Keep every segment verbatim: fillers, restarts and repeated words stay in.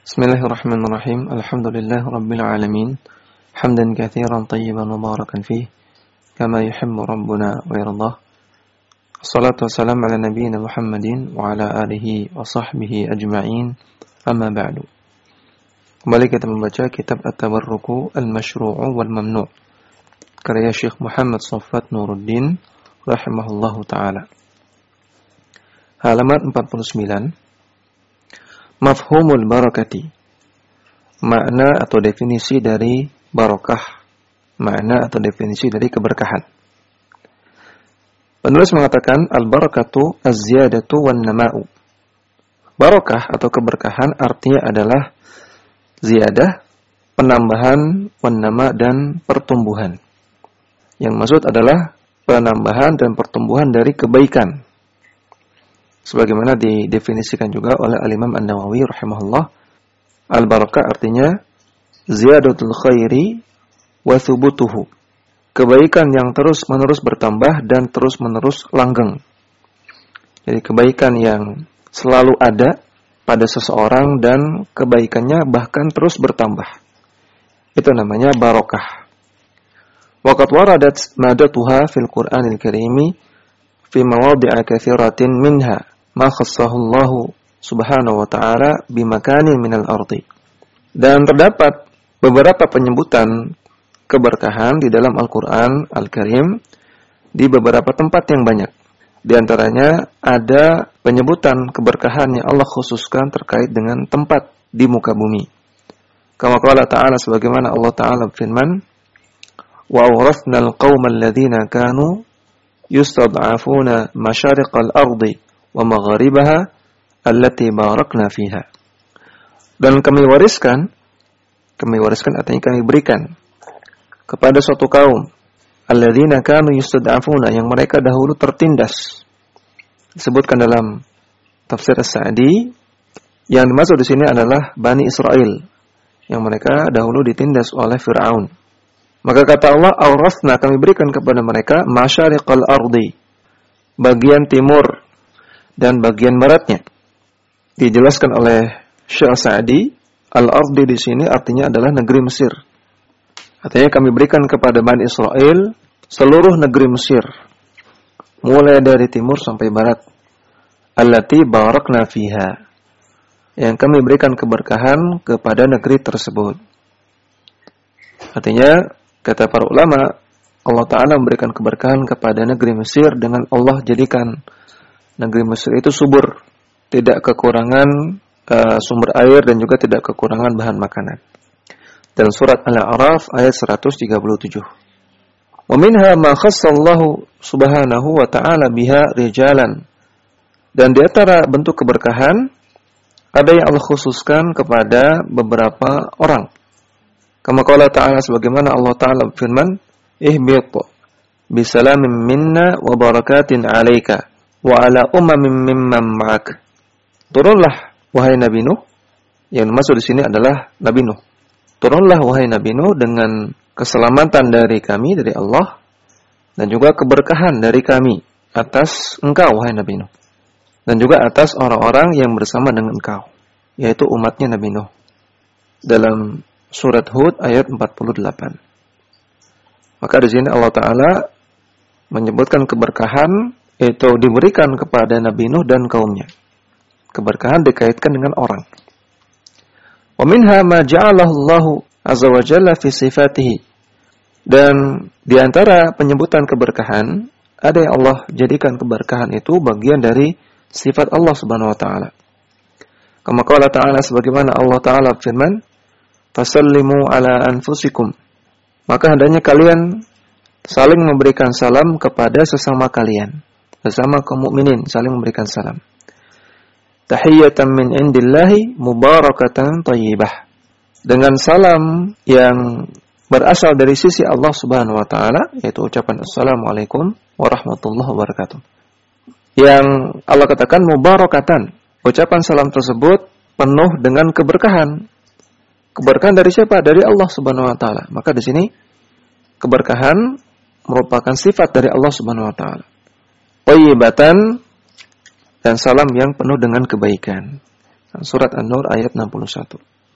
Bismillahirrahmanirrahim. Alhamdulillah rabbil alamin. Hamdan katsiran tayyiban mubarakan fih kama yuhibbu rabbuna wa yardah. Assalatu wassalamu ala nabiyyina Muhammadin wa ala alihi wa sahbihi ajma'in. Amma ba'du. Kembali kita membaca kitab At-Tabarruku Al-Mashru'u wal Mamnu' karya Syekh Muhammad Saffat Nuruddin rahimahullahu taala. Halaman empat puluh sembilan. Mafhumul barakati, makna atau definisi dari barakah, makna atau definisi dari keberkahan. Penulis mengatakan al-barakatu az-ziyadatu wan nama'u. Barakah atau keberkahan artinya adalah ziyadah, penambahan, wan nama dan pertumbuhan. Yang maksud adalah penambahan dan pertumbuhan dari kebaikan. Sebagaimana didefinisikan juga oleh Al-Imam An-Nawawi rahimahullah, al-barakah artinya ziyadatul khairi wa thubutuhu, kebaikan yang terus-menerus bertambah dan terus-menerus langgeng. Jadi kebaikan yang selalu ada pada seseorang dan kebaikannya bahkan terus bertambah. Itu namanya barakah. Waqad waradat madatuha fil Qur'anil Karimi fi mawadhi'a katsiratin minha ma khassahu Allah subhanahu wa ta'ala bimakanin minal ardi. Dan terdapat beberapa penyebutan keberkahan di dalam Al-Quran Al-Karim di beberapa tempat yang banyak. Di antaranya ada penyebutan keberkahan yang Allah khususkan terkait dengan tempat di muka bumi. Kama qala ta'ala, sebagaimana Allah ta'ala firman, wa awrathnal qaumal ladzina kanu yustad'afuna masyariqal ardi wa magharibaha allati barakna fiha. Dan kami wariskan, kami wariskan artinya kami berikan kepada suatu kaum alladzina kanu yustad'afuna, yang mereka dahulu tertindas. Disebutkan dalam tafsir As-Sa'di, yang dimaksud di sini adalah Bani Israel, yang mereka dahulu ditindas oleh Fir'aun. Maka kata Allah, awrathna, kami berikan kepada mereka masyariqal ardi, bagian timur dan bagian baratnya. Dijelaskan oleh Syekh Sa'di, al-ardi di sini artinya adalah negeri Mesir. Artinya kami berikan kepada Bani Israel seluruh negeri Mesir, mulai dari timur sampai barat. Allati barakna fiha, yang kami berikan keberkahan kepada negeri tersebut. Artinya, kata para ulama, Allah Ta'ala memberikan keberkahan kepada negeri Mesir dengan Allah jadikan negeri Mesir itu subur, tidak kekurangan uh, sumber air dan juga tidak kekurangan bahan makanan. Dalam surat Al-A'raf ayat seratus tiga puluh tujuh. Wa minha ma khassallahu subhanahu wa ta'ala biha rijalan. Dan di antara bentuk keberkahan ada yang Allah khususkan kepada beberapa orang. Kama qala ta'ala, sebagaimana Allah Ta'ala berfirman, ihbit bisalamin minna wa barakatin 'alaika wa ala umamin mimman ma'ak. Turunlah wahai Nabi Nuh, yang maksud di sini adalah Nabi Nuh. Turunlah wahai Nabi Nuh dengan keselamatan dari kami, dari Allah, dan juga keberkahan dari kami atas engkau wahai Nabi Nuh, dan juga atas orang-orang yang bersama dengan engkau, yaitu umatnya Nabi Nuh. Dalam surat Hud ayat empat puluh delapan. Maka di sini Allah Ta'ala menyebutkan keberkahan itu diberikan kepada Nabi Nuh dan kaumnya. Keberkahan dikaitkan dengan orang. Wa minha ma ja'alahu Allah azza wa jalla fi sifatihi. Dan di antara penyebutan keberkahan ada yang Allah jadikan keberkahan itu bagian dari sifat Allah Subhanahu wa taala. Kama qala ta'ala, sebagaimana Allah Ta'ala firman, fasallimu ala anfusikum. Maka hendaknya kalian saling memberikan salam kepada sesama kalian. Bersama kaum mukminin saling memberikan salam. Tahiyatan min indillahi mubarakatan thayyibah. Dengan salam yang berasal dari sisi Allah Subhanahu wa taala, yaitu ucapan assalamualaikum warahmatullahi wabarakatuh. Yang Allah katakan mubarakatan. Ucapan salam tersebut penuh dengan keberkahan. Keberkahan dari siapa? Dari Allah Subhanahu wa taala. Maka di sini keberkahan merupakan sifat dari Allah Subhanahu wa taala. Thayyibatan, dan salam yang penuh dengan kebaikan. Surat An-Nur ayat enam puluh satu.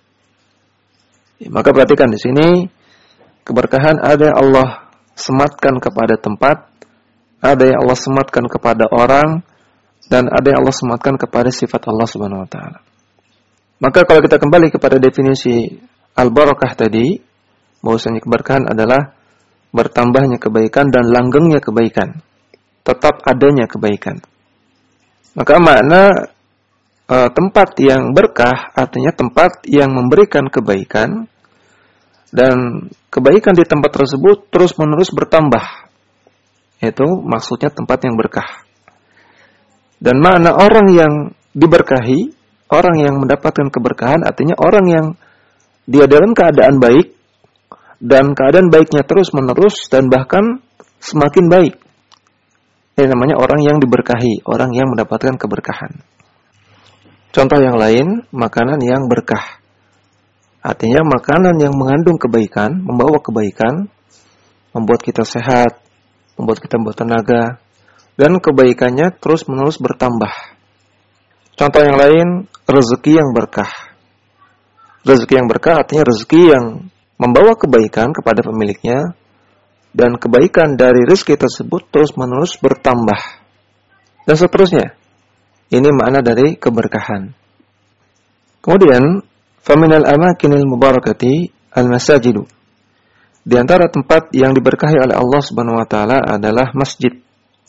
Ya, maka perhatikan di sini keberkahan ada yang Allah sematkan kepada tempat, ada yang Allah sematkan kepada orang, dan ada yang Allah sematkan kepada sifat Allah Subhanahu wa taala. Maka kalau kita kembali kepada definisi al-barakah tadi, bahwasanya keberkahan adalah bertambahnya kebaikan dan langgengnya kebaikan, tetap adanya kebaikan. Maka makna e, tempat yang berkah artinya tempat yang memberikan kebaikan, dan kebaikan di tempat tersebut terus-menerus bertambah. Itu maksudnya tempat yang berkah. Dan makna orang yang diberkahi, orang yang mendapatkan keberkahan artinya orang yang dia dalam keadaan baik, dan keadaan baiknya terus-menerus dan bahkan semakin baik. Ini namanya orang yang diberkahi, orang yang mendapatkan keberkahan. Contoh yang lain, makanan yang berkah. Artinya makanan yang mengandung kebaikan, membawa kebaikan, membuat kita sehat, membuat kita bertenaga, dan kebaikannya terus-menerus bertambah. Contoh yang lain, rezeki yang berkah. Rezeki yang berkah artinya rezeki yang membawa kebaikan kepada pemiliknya, dan kebaikan dari rezeki tersebut terus-menerus bertambah. Dan seterusnya. Ini makna dari keberkahan. Kemudian, faminal amakinil mubarakati al-masajidu. Di antara tempat yang diberkahi oleh Allah Subhanahu wa taala adalah masjid.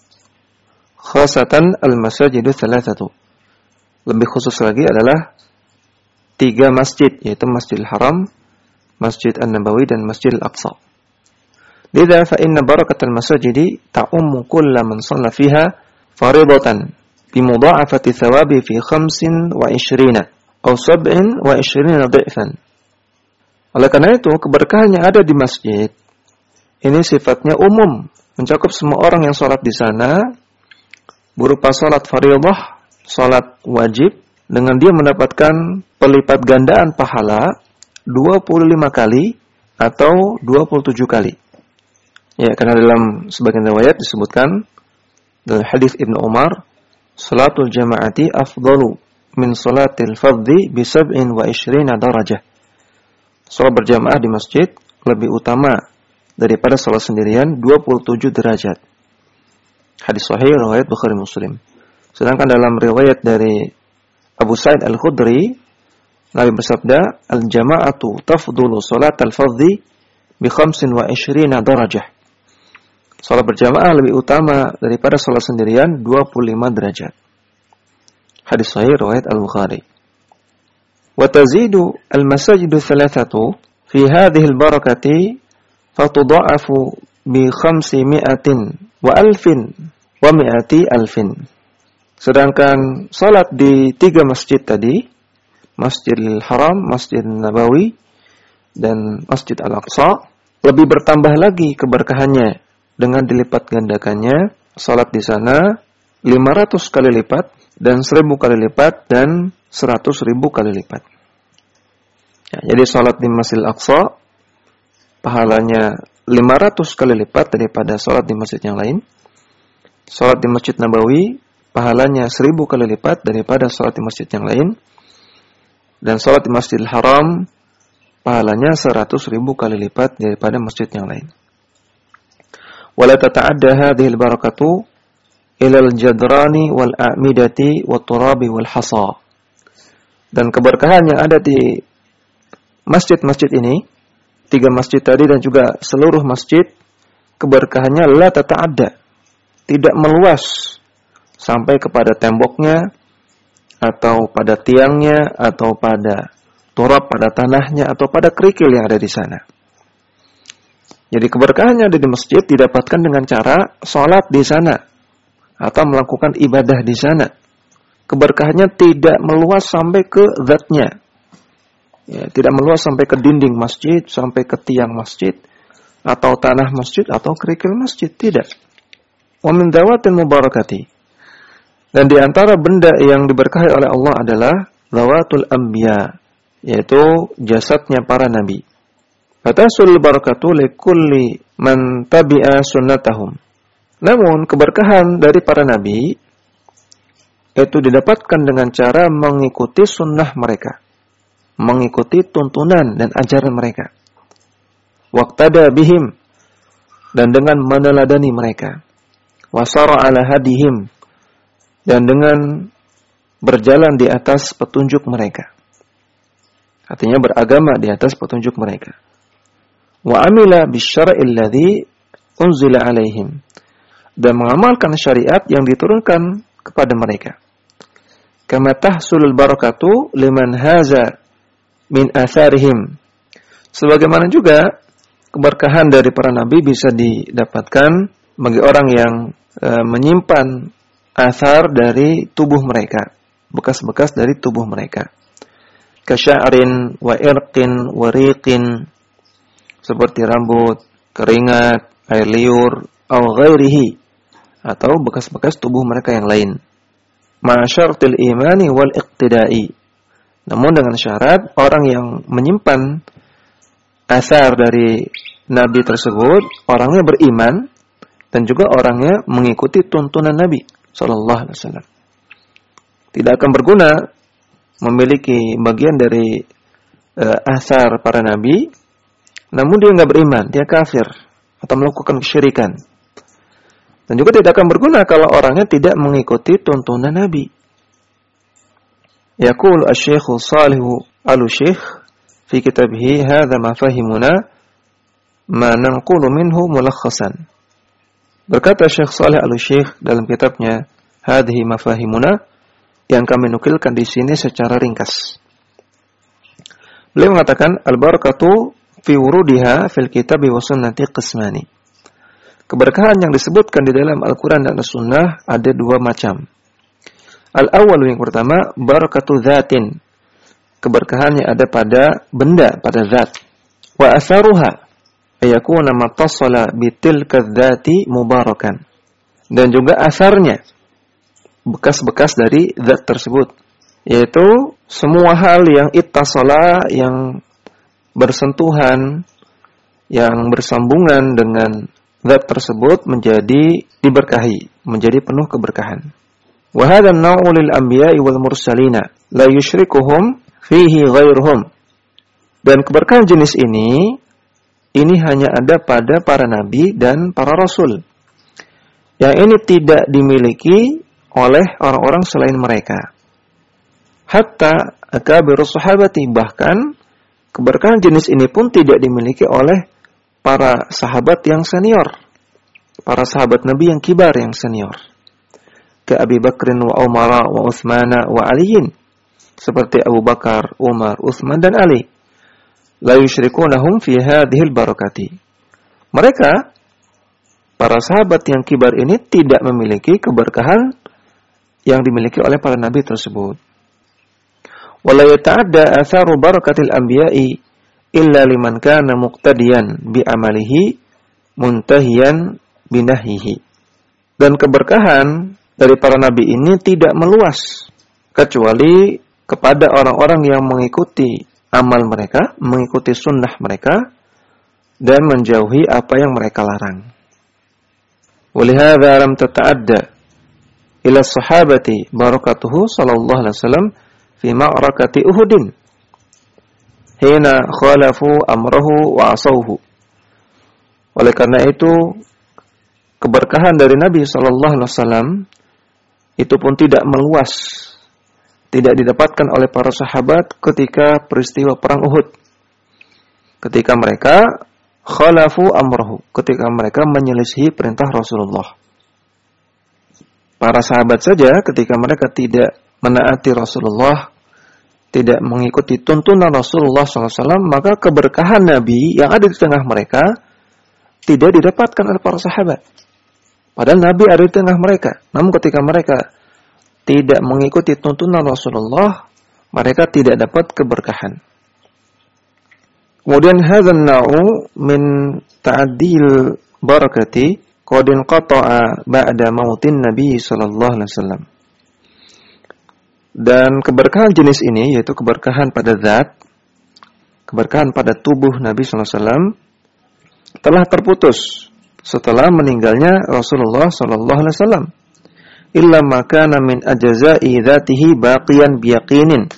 Khasatan al-masajidu thalathatu. Lebih khusus lagi adalah tiga masjid, yaitu Masjidil Haram, Masjid An-Nabawi, dan Masjidil Aqsa. Lidha fa inna barakatal masajidi ta'ummu kulla man shalla fiha faridatan bi mudha'afati thawabi fi khamsin wa ishrina atau sab'in wa ishrina dhifan. Oleh karena itu, keberkahan yang ada di masjid ini sifatnya umum, mencakup semua orang yang sholat di sana berupa sholat fardhah, sholat wajib, dengan dia mendapatkan pelipat gandaan pahala dua puluh lima kali atau dua puluh tujuh kali. Ya, karena dalam sebagian riwayat disebutkan dalam hadis Ibnu Umar, salatul jama'ati afdalu min salatil fardhi bi sab'in wa ishrina darajah. Salat berjamaah di masjid lebih utama daripada salat sendirian dua puluh tujuh derajat. Hadis sahih riwayat Bukhari Muslim. Sedangkan dalam riwayat dari Abu Sa'id Al-Khudri, Nabi bersabda, al-jama'atu tafdulu salatal fardhi bi khamsin wa ishrina darajah. Salat berjamaah lebih utama daripada salat sendirian dua puluh lima derajat. Hadis sahih riwayat Al-Bukhari. Wa tazidu al-masajidu thalathatu fi hadhihi al-barakati fatudha'afu bi khamsi mi'atin wa alfin wa mi'ati alfin. Sedangkan salat di tiga masjid tadi, Masjidil Haram, Masjid Nabawi, dan Masjid Al-Aqsa, lebih bertambah lagi keberkahannya dengan dilipat gandakannya. Salat di sana lima ratus kali lipat, dan seribu kali lipat, dan seratus ribu kali lipat. Ya, jadi salat di Masjid Al-Aqsa pahalanya lima ratus kali lipat daripada salat di masjid yang lain. Salat di Masjid Nabawi pahalanya seribu kali lipat daripada salat di masjid yang lain. Dan salat di Masjidil Haram pahalanya seratus ribu kali lipat daripada masjid yang lain. Wala tata'adda hadhihi al-barakatu ila al-jadrani wal a'midati wat turabi wal hasa. Dan keberkahan yang ada di masjid-masjid ini, tiga masjid tadi dan juga seluruh masjid, keberkahannya la tata'adda, tidak meluas sampai kepada temboknya, atau pada tiangnya, atau pada turab, pada tanahnya, atau pada kerikil yang ada di sana. Jadi keberkahannya ada di masjid didapatkan dengan cara sholat di sana atau melakukan ibadah di sana. Keberkahannya tidak meluas sampai ke zatnya, ya, tidak meluas sampai ke dinding masjid, sampai ke tiang masjid, atau tanah masjid, atau kerikil masjid, tidak. Wa min dawatil mubarakati. Dan di antara benda yang diberkahi oleh Allah adalah zawatul anbiya, yaitu jasadnya para nabi. Fatasul barakatu likulli man tabi'a sunnatahum. Namun keberkahan dari para nabi itu didapatkan dengan cara mengikuti sunnah mereka, mengikuti tuntunan dan ajaran mereka. Waqtada bihim, dan dengan meneladani mereka. Wasara ala hadihim, dan dengan berjalan di atas petunjuk mereka. Artinya beragama di atas petunjuk mereka. Wa amila bisyara'il ladzi unzila alaihim, dan mengamalkan syariat yang diturunkan kepada mereka. Kama tahsulul barakatu liman haza min atharihim, sebagaimana juga keberkahan dari para nabi bisa didapatkan bagi orang yang e, menyimpan athar dari tubuh mereka, bekas-bekas dari tubuh mereka. Kasya'rin wa irqin wa riqin, seperti rambut, keringat, air liur, au ghairihi, atau bekas-bekas tubuh mereka yang lain. Ma'asyartil imani wal iqtidai, namun dengan syarat orang yang menyimpan asar dari nabi tersebut orangnya beriman dan juga orangnya mengikuti tuntunan Nabi sallallahu alaihi wasallam. Tidak akan berguna memiliki bagian dari uh, asar para nabi namun dia enggak beriman, dia kafir atau melakukan kesyirikan. Dan juga tidak akan berguna kalau orangnya tidak mengikuti tuntunan Nabi. Yaqul asy-Syaikh Shalih Al-Syekh fi kitabih hadza mafahimuna ma nanqulu minhu mulakhasan. Berkata Syekh Shalih Al-Syekh dalam kitabnya hadhihi mafahimuna, yang kami nukilkan di sini secara ringkas. Beliau mengatakan al-barakatu fi wurudiha fil kitabi wa sunnati qismani. Keberkahan yang disebutkan di dalam Al-Quran dan As-Sunnah ada dua macam. Al-awwal, yang pertama, barakatu dzatin. Keberkahannya ada pada benda, pada zat. Wa asaruha ayakuna matasala bitilka dzati mubarakan. Dan juga asarnya, bekas-bekas dari zat tersebut, yaitu semua hal yang ittasala, yang bersentuhan, yang bersambungan dengan zat tersebut menjadi diberkahi, menjadi penuh keberkahan. Wa hadha an-naw'u lil anbiya'i wal mursalina la yusyrikuhum fihi ghairuhum. Dan keberkahan jenis ini ini hanya ada pada para nabi dan para rasul. Yang ini tidak dimiliki oleh orang-orang selain mereka. Hatta akabirus sahabati, bahkan keberkahan jenis ini pun tidak dimiliki oleh para sahabat yang senior, para sahabat Nabi yang kibar, yang senior. Ka Abi Bakrin wa Umar wa Utsman wa Aliin, seperti Abu Bakar, Umar, Utsman dan Ali. La yusyrikunahum fi hadhil barakati. Mereka, para sahabat yang kibar ini, tidak memiliki keberkahan yang dimiliki oleh para nabi tersebut. Wa la yata'adda atharu barakatil anbiya'i illa liman kana muqtadiyan bi amalihi muntahiyan binahyihi. Dan keberkahan dari para nabi ini tidak meluas kecuali kepada orang-orang yang mengikuti amal mereka, mengikuti sunnah mereka, dan menjauhi apa yang mereka larang. Walihadza lam tata'adda ila sahabati barakatuhu sallallahu alaihi wasallam fi ma'rakati Uhudin hina khalafu amrahu wa asawhu. Oleh karena itu, keberkahan dari Nabi sallallahu alaihi wasallam itu pun tidak meluas, tidak didapatkan oleh para sahabat ketika peristiwa perang Uhud. Ketika mereka khalafu amrahu, ketika mereka menyelisihi perintah Rasulullah. Para sahabat saja ketika mereka tidak menaati Rasulullah, tidak mengikuti tuntunan Rasulullah shallallahu alaihi wasallam, maka keberkahan Nabi yang ada di tengah mereka tidak didapatkan oleh para sahabat. Padahal Nabi ada di tengah mereka. Namun ketika mereka tidak mengikuti tuntunan Rasulullah, mereka tidak dapat keberkahan. Kemudian hadzal na'u min ta'dil barakati qad inqata'a ba'da mautin Nabi sallallahu alaihi wasallam. Dan keberkahan jenis ini, yaitu keberkahan pada zat, keberkahan pada tubuh Nabi sallallahu alaihi wasallam, telah terputus setelah meninggalnya Rasulullah sallallahu alaihi wasallam. illa ma kana min ajza'i dzatihi baqiyan biyaqinin.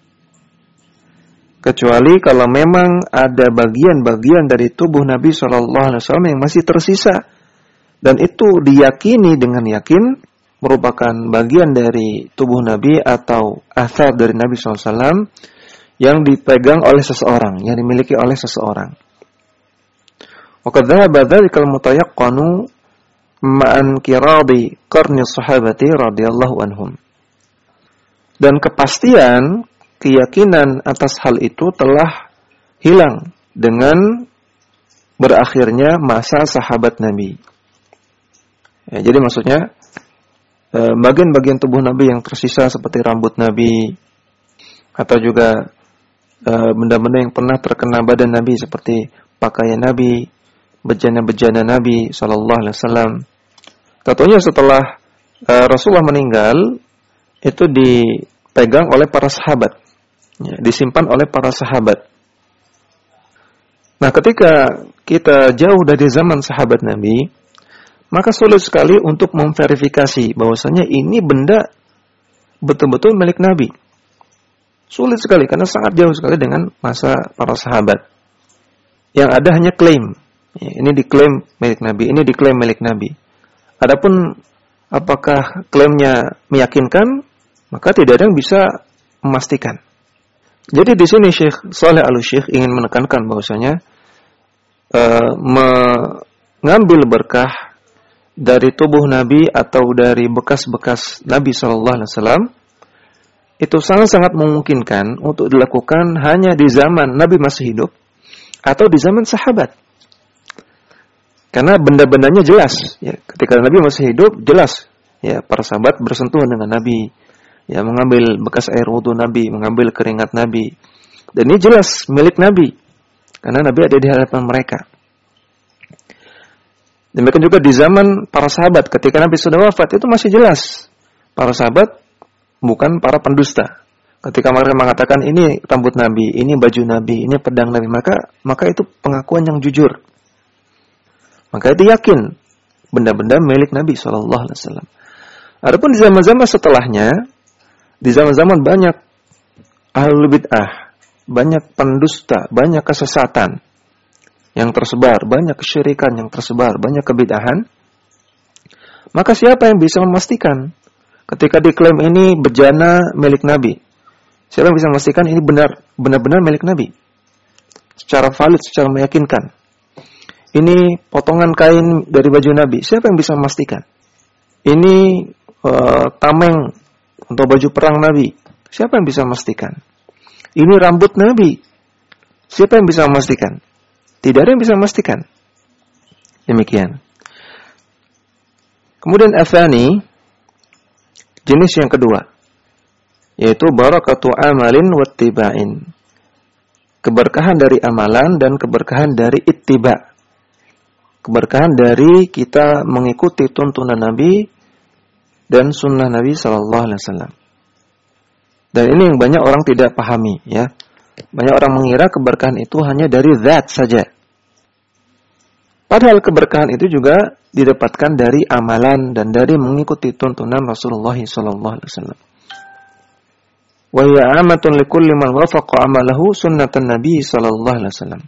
Kecuali kalau memang ada bagian-bagian dari tubuh Nabi shallallahu alaihi wasallam yang masih tersisa, dan itu diyakini dengan yakin merupakan bagian dari tubuh Nabi atau athar dari Nabi shallallahu alaihi wasallam yang dipegang oleh seseorang, yang dimiliki oleh seseorang. Wa qad dhahaba dzalikal mutayaqqanu ma'an kiradi qarni sahabati radhiyallahu anhum. Dan kepastian keyakinan atas hal itu telah hilang dengan berakhirnya masa sahabat Nabi. Ya, jadi maksudnya bagian-bagian tubuh Nabi yang tersisa seperti rambut Nabi atau juga benda-benda yang pernah terkena badan Nabi seperti pakaian Nabi, bejana-bejana Nabi sallallahu alaihi wasallam. Tentunya setelah Rasulullah meninggal itu dipegang oleh para sahabat. Ya, disimpan oleh para sahabat. Nah, ketika kita jauh dari zaman sahabat Nabi, maka sulit sekali untuk memverifikasi bahwasanya ini benda betul-betul milik Nabi. Sulit sekali karena sangat jauh sekali dengan masa para sahabat. Yang ada hanya klaim. Ya, ini diklaim milik Nabi, ini diklaim milik Nabi. Adapun apakah klaimnya meyakinkan, maka tidak ada yang bisa memastikan. Jadi di sini Syekh Shalih Al-Syekh ingin menekankan bahwasanya uh, mengambil berkah dari tubuh Nabi atau dari bekas-bekas Nabi Shallallahu Alaihi Wasallam itu sangat-sangat memungkinkan untuk dilakukan hanya di zaman Nabi masih hidup atau di zaman sahabat. Karena benda-bendanya jelas, ya, ketika Nabi masih hidup jelas, ya, para sahabat bersentuhan dengan Nabi. Ya, mengambil bekas air wudu Nabi, mengambil keringat Nabi. Dan ini jelas milik Nabi. Karena Nabi ada di hadapan mereka. Demikian juga di zaman para sahabat. Ketika Nabi sudah wafat, itu masih jelas. Para sahabat bukan para pendusta. Ketika mereka mengatakan, ini rambut Nabi, ini baju Nabi, ini pedang Nabi. Maka maka itu pengakuan yang jujur. Maka itu yakin. Benda-benda milik Nabi shallallahu alaihi wasallam. Adapun di zaman-zaman setelahnya, di zaman-zaman banyak ahlul bid'ah, banyak pendusta, banyak kesesatan yang tersebar, banyak kesyirikan yang tersebar, banyak kebid'ahan. Maka siapa yang bisa memastikan ketika diklaim ini bejana milik Nabi? Siapa yang bisa memastikan ini benar benar-benar milik Nabi? Secara valid, secara meyakinkan. Ini potongan kain dari baju Nabi. Siapa yang bisa memastikan? Ini uh, tameng untuk baju perang Nabi. Siapa yang bisa memastikan? Ini rambut Nabi. Siapa yang bisa memastikan? Tidak ada yang bisa memastikan. Demikian. Kemudian athani, jenis yang kedua, yaitu barakatu amalin wattiba'in. Keberkahan dari amalan dan keberkahan dari ittiba. Keberkahan dari kita mengikuti tuntunan Nabi dan sunnah Nabi Sallallahu Alaihi Wasallam. Dan ini yang banyak orang tidak pahami, ya. Banyak orang mengira keberkahan itu hanya dari zat saja. Padahal keberkahan itu juga didapatkan dari amalan dan dari mengikuti tuntunan Rasulullah Sallallahu Alaihi Wasallam. Wa hiya amatun likulli man wafaqa amalahu sunnatan Nabi Sallallahu Alaihi Wasallam.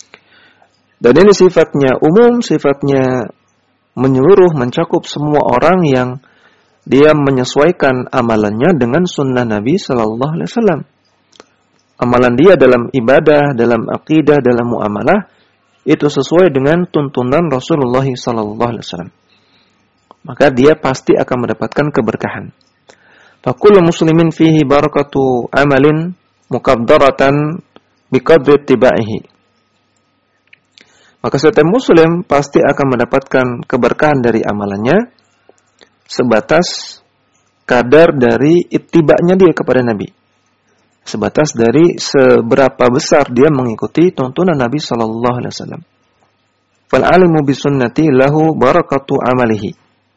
Dan ini sifatnya umum, sifatnya menyeluruh, mencakup semua orang yang dia menyesuaikan amalannya dengan sunnah Nabi Sallallahu Alaihi Wasallam. Amalan dia dalam ibadah, dalam akidah, dalam muamalah itu sesuai dengan tuntunan Rasulullah Sallallahu Alaihi Wasallam. Maka dia pasti akan mendapatkan keberkahan. Fakullu muslimin fihi barakatu amalin muqaddaratan biqadri ittiba'ihi. Maka setiap muslim pasti akan mendapatkan keberkahan dari amalannya sebatas kadar dari ittiba'nya dia kepada Nabi. Sebatas dari seberapa besar dia mengikuti tuntunan Nabi sallallahu alaihi wasallam. Fal alimu bi sunnati lahu barakatu amalihi.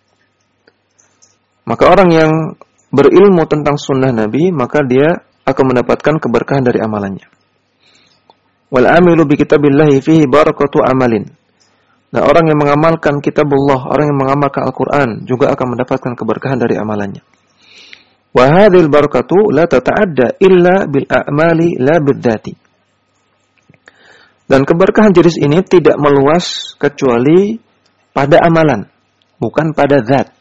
Maka orang yang berilmu tentang sunnah Nabi, maka dia akan mendapatkan keberkahan dari amalannya. Wal amilu bi kitabillahi fihi barakatu amalin. Nah, orang yang mengamalkan kitabullah, orang yang mengamalkan Al-Quran juga akan mendapatkan keberkahan dari amalannya. Wa hadhil barakatu la tata'adda illa bil a'mali la bidzati. Dan keberkahan jenis ini tidak meluas kecuali pada amalan, bukan pada zat.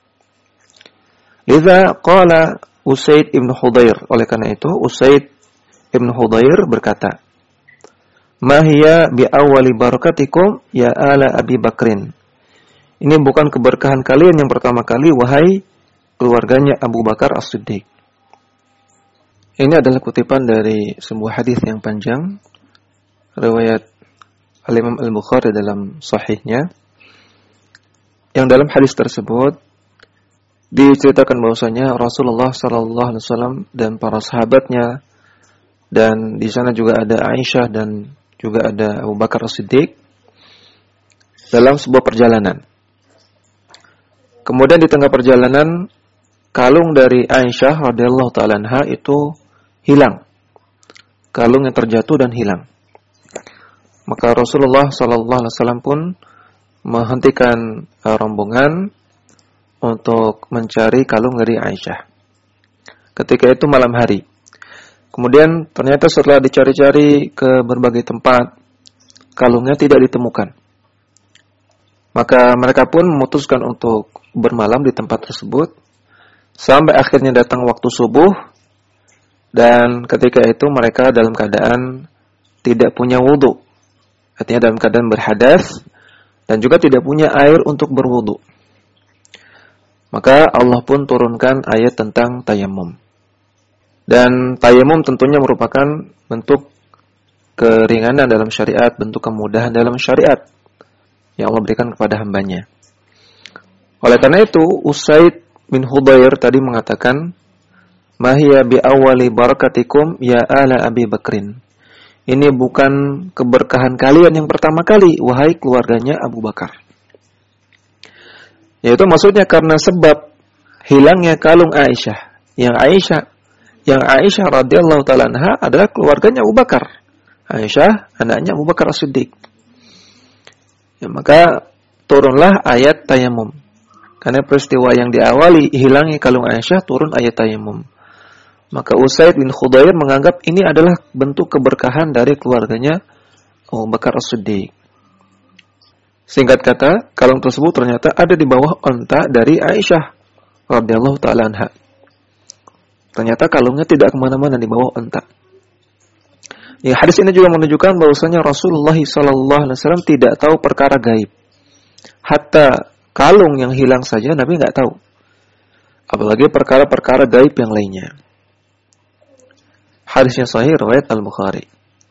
Lidza qala Usaid ibn Hudayr. Oleh karena itu Usaid ibn Hudayr berkata, "Ma hiya bi awwali barakatikum ya ala Abi Bakrin." Ini bukan keberkahan kalian yang pertama kali, wahai keluarganya Abu Bakar As-Siddiq. Ini adalah kutipan dari sebuah hadis yang panjang, riwayat Al-Imam Al-Bukhari dalam sahihnya, yang dalam hadis tersebut diceritakan bahwasanya Rasulullah sallallahu alaihi wasallam dan para sahabatnya, dan di sana juga ada Aisyah dan juga ada Abu Bakar As-Siddiq dalam sebuah perjalanan. Kemudian di tengah perjalanan, kalung dari Aisyah radhiyallahu ta'ala anha itu hilang. Kalung yang terjatuh dan hilang. Maka Rasulullah sallallahu alaihi wasallam pun menghentikan rombongan untuk mencari kalung dari Aisyah. Ketika itu malam hari. Kemudian ternyata setelah dicari-cari ke berbagai tempat, kalungnya tidak ditemukan. Maka mereka pun memutuskan untuk bermalam di tempat tersebut, sampai akhirnya datang waktu subuh, dan ketika itu mereka dalam keadaan tidak punya wudu. Artinya dalam keadaan berhadas, dan juga tidak punya air untuk berwudu. Maka Allah pun turunkan ayat tentang tayammum. Dan tayammum tentunya merupakan bentuk keringanan dalam syariat, bentuk kemudahan dalam syariat yang Allah berikan kepada hambanya. Oleh karena itu, Usaid bin Hudayr tadi mengatakan, "Ma hiya bi awwali barakatikum ya ala Abi Bakrin." Ini bukan keberkahan kalian yang pertama kali, wahai keluarganya Abu Bakar. Yaitu maksudnya karena sebab hilangnya kalung Aisyah. Yang Aisyah Yang Aisyah radhiyallahu ta'ala anha adalah keluarganya Abu Bakar. Aisyah anaknya Abu Bakar As-Siddiq. Ya, maka turunlah ayat tayammum. Karena peristiwa yang diawali hilangnya kalung Aisyah, turun ayat tayammum. Maka Usaid bin Hudayr menganggap ini adalah bentuk keberkahan dari keluarganya Abu Bakar As-Siddiq. Singkat kata, kalung tersebut ternyata ada di bawah onta dari Aisyah radhiyallahu ta'ala anha. Ternyata kalungnya tidak kemana-mana di bawah onta. Ya, hadis ini juga menunjukkan bahwasanya Rasulullah sallallahu alaihi wasallam tidak tahu perkara gaib. Hatta kalung yang hilang saja Nabi nggak tahu. Apalagi perkara-perkara gaib yang lainnya. Hadisnya sahih riwayat Al-Bukhari.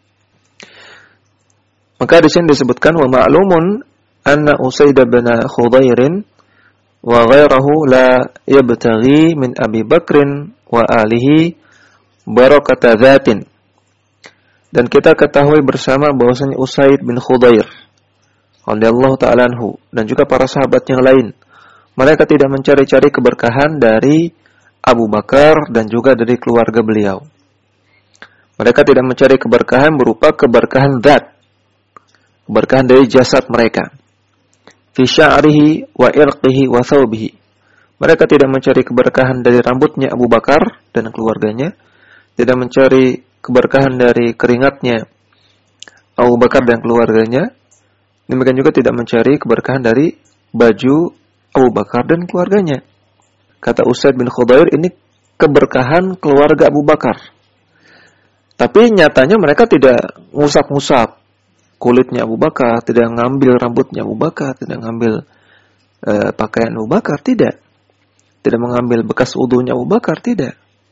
Maka di sini disebutkan wa ma'lumun anna Usaid bin Hudairin wa ghairahu la yabtaghi min Abi Bakrin wa alihi barakata dzatin. Dan kita ketahui bersama bahwasanya Usaid bin Khudair radhiyallahu ta'ala anhu dan juga para sahabat yang lain, mereka tidak mencari-cari keberkahan dari Abu Bakar dan juga dari keluarga beliau. Mereka tidak mencari keberkahan berupa keberkahan zat, keberkahan dari jasad mereka, fi sya'rihi wa irqihi wa thawbihi. Mereka tidak mencari keberkahan dari rambutnya Abu Bakar dan keluarganya, tidak mencari keberkahan dari keringatnya Abu Bakar dan keluarganya, demikian juga tidak mencari keberkahan dari baju Abu Bakar dan keluarganya. Kata Usaid bin Khudair, ini keberkahan keluarga Abu Bakar. Tapi nyatanya mereka tidak ngusap-ngusap kulitnya Abu Bakar, tidak ngambil rambutnya Abu Bakar, tidak ngambil uh, pakaian Abu Bakar, tidak. Tidak mengambil bekas wudunya Abu Bakar, tidak.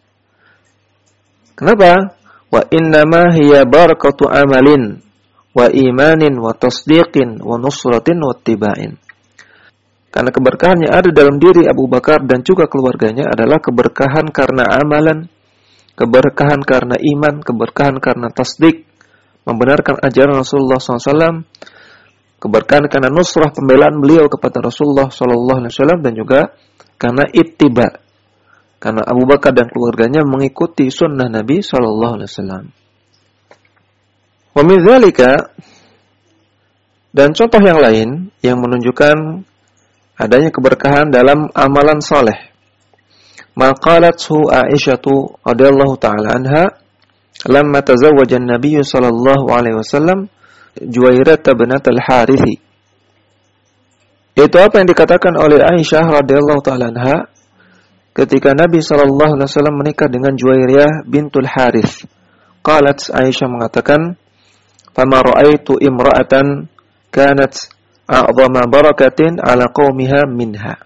Kenapa? Wa innama hiya barakatu amalin wa imanin wa tasdiqin wa nusratin wa ittiba'in. Karena keberkahan yang ada dalam diri Abu Bakar dan juga keluarganya adalah keberkahan karena amalan, keberkahan karena iman, keberkahan karena tasdik, membenarkan ajaran Rasulullah shallallahu alaihi wasallam, keberkahan karena nusrah, pembelaan beliau kepada Rasulullah shallallahu alaihi wasallam, dan juga karena ittiba, karena Abu Bakar dan keluarganya mengikuti sunnah Nabi shallallahu alaihi wasallam. Wa min dzalika, Dan contoh yang lain yang menunjukkan adanya keberkahan dalam amalan soleh. Maqalathu Aisyatu radhiyallahu ta'ala anha lamma tazawwaja an-nabiy sallallahu alaihi wasallam Juwairah binat al-Harithi. Itu apa yang dikatakan oleh Aisyah radhiyallahu ta'ala anha ketika Nabi sallallahu alaihi wasallam menikah dengan Juwairiyah bintul Harith. Qalat, Aisyah mengatakan, "Fama ra'aitu imra'atan kanat a'zama barakatin 'ala qaumiha minha."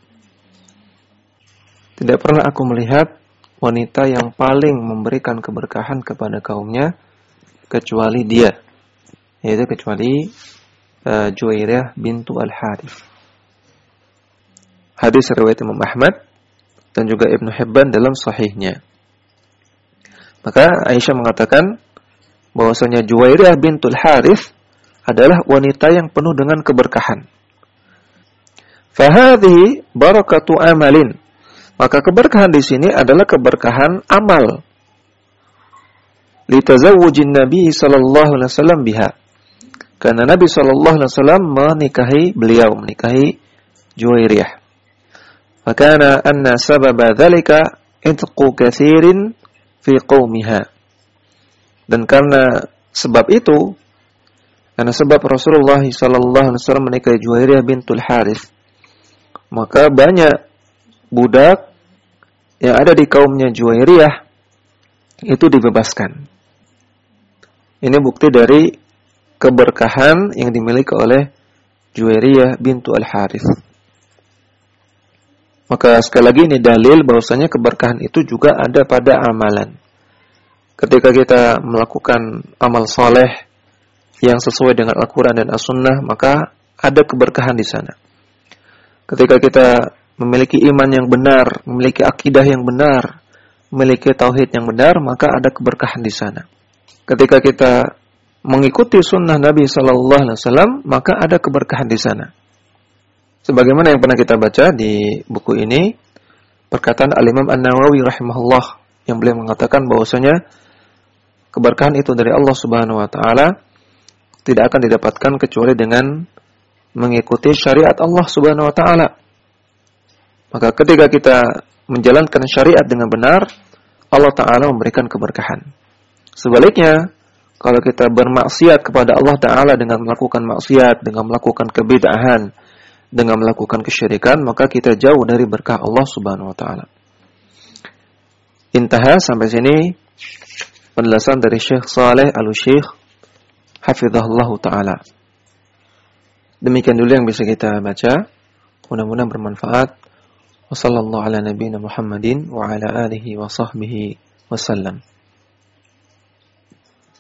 Tidak pernah aku melihat wanita yang paling memberikan keberkahan kepada kaumnya kecuali dia, yaitu kecuali uh, Juwairiyah bintu Al-Harith. Hadis riwayat Imam Ahmad dan juga Ibnu Hibban dalam sahihnya. Maka Aisyah mengatakan bahwasanya Juwairiyah bintul Harith adalah wanita yang penuh dengan keberkahan. Fahadhi barakatu amalin. Maka keberkahan di sini adalah keberkahan amal. Litazawwujin Nabi sallallahu alaihi wasallam biha. Karena Nabi sallallahu alaihi wasallam menikahi beliau, menikahi Juwairiyah. Fakana anna sababa dzalika itqu katsirin fi qaumiha. Dan karena sebab itu, karena sebab Rasulullah sallallahu alaihi wasallam menikahi Juwairiyah bintul Harith, maka banyak budak yang ada di kaumnya Juwairiyah itu dibebaskan. Ini bukti dari keberkahan yang dimiliki oleh Juwairiyah bintu Al-Harith. Maka sekali lagi ini dalil bahwasanya keberkahan itu juga ada pada amalan. Ketika kita melakukan amal soleh yang sesuai dengan Al-Quran dan As-Sunnah, maka ada keberkahan di sana. Ketika kita memiliki iman yang benar, memiliki akidah yang benar, memiliki tauhid yang benar, maka ada keberkahan di sana. Ketika kita mengikuti sunnah Nabi Sallallahu Alaihi Wasallam, maka ada keberkahan di sana. Sebagaimana yang pernah kita baca di buku ini, perkataan Al-Imam An-Nawawi rahimahullah yang beliau mengatakan bahwasanya keberkahan itu dari Allah Subhanahu wa taala tidak akan didapatkan kecuali dengan mengikuti syariat Allah Subhanahu wa taala. Maka ketika kita menjalankan syariat dengan benar, Allah taala memberikan keberkahan. Sebaliknya, kalau kita bermaksiat kepada Allah taala dengan melakukan maksiat, dengan melakukan kebid'ahan, dengan melakukan kesyirikan, maka kita jauh dari berkah Allah Subhanahu wa taala. Intaha, sampai sini penjelasan dari Syekh Saleh Al-Syekh hafizahullah taala. Demikian dulu yang bisa kita baca. Mudah-mudahan bermanfaat. Wassallallahu ala nabiyyina Muhammadin wa ala alihi wa sahbihi wasallam.